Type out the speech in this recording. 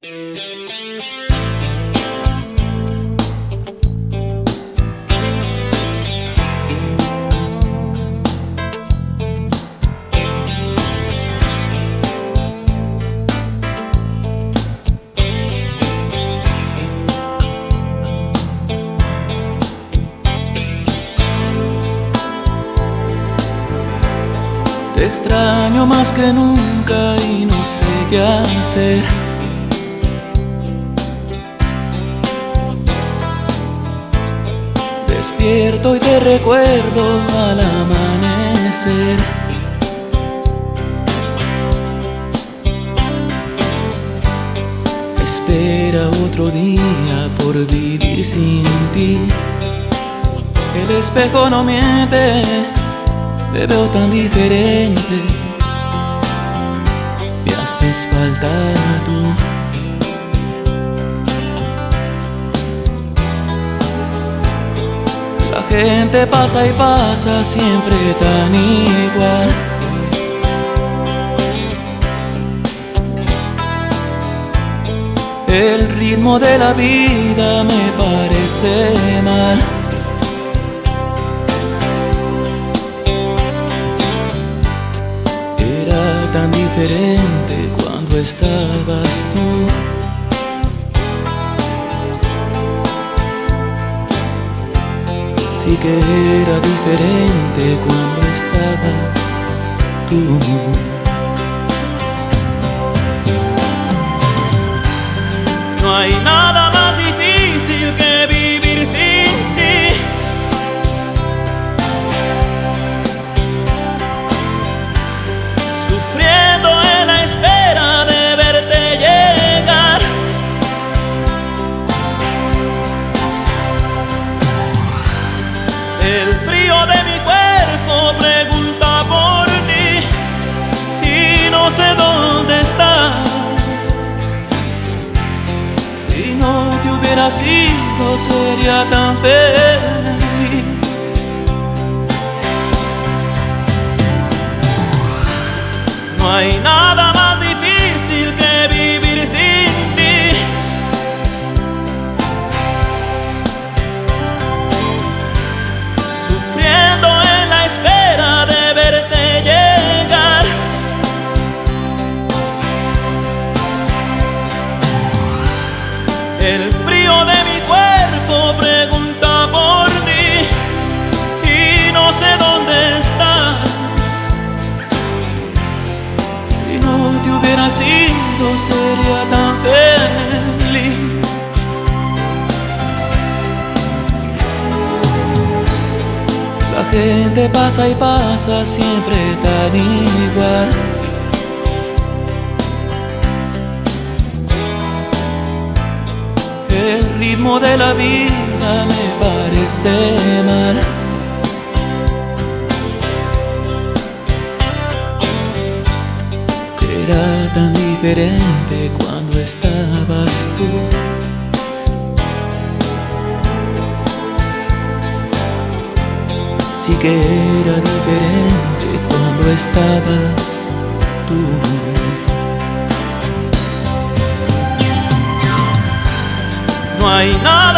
Te extraño más que nunca y no sé qué hacer. Despierto y te recuerdo al amanecer. Espera otro día por vivir sin ti. El espejo no miente, te veo tan diferente. Me haces falta tú. La gente pasa y pasa siempre tan igual. El ritmo de la vida me parece mal. Era tan diferente cuando estabas tú. Sí que era diferente cuando estabas tú. No hay nada más difícil que vivir sin ti. Sufriendo en la espera de verte llegar. El frío de mi cuerpo pregunta por ti y no sé dónde estás. Si no te hubiera sido sería tan feliz. No hay nada más difícil que vivir sin ti. Sufriendo en la espera de verte llegar. El frío de mi cuerpo pregunta por ti y no sé dónde estás. Si no te hubiera sido sería tan feliz. La gente pasa y pasa siempre tan igual. El ritmo de la vida me parece mal. Era tan diferente cuando estabas tú. Sí que era diferente cuando estabas tú. No hay nada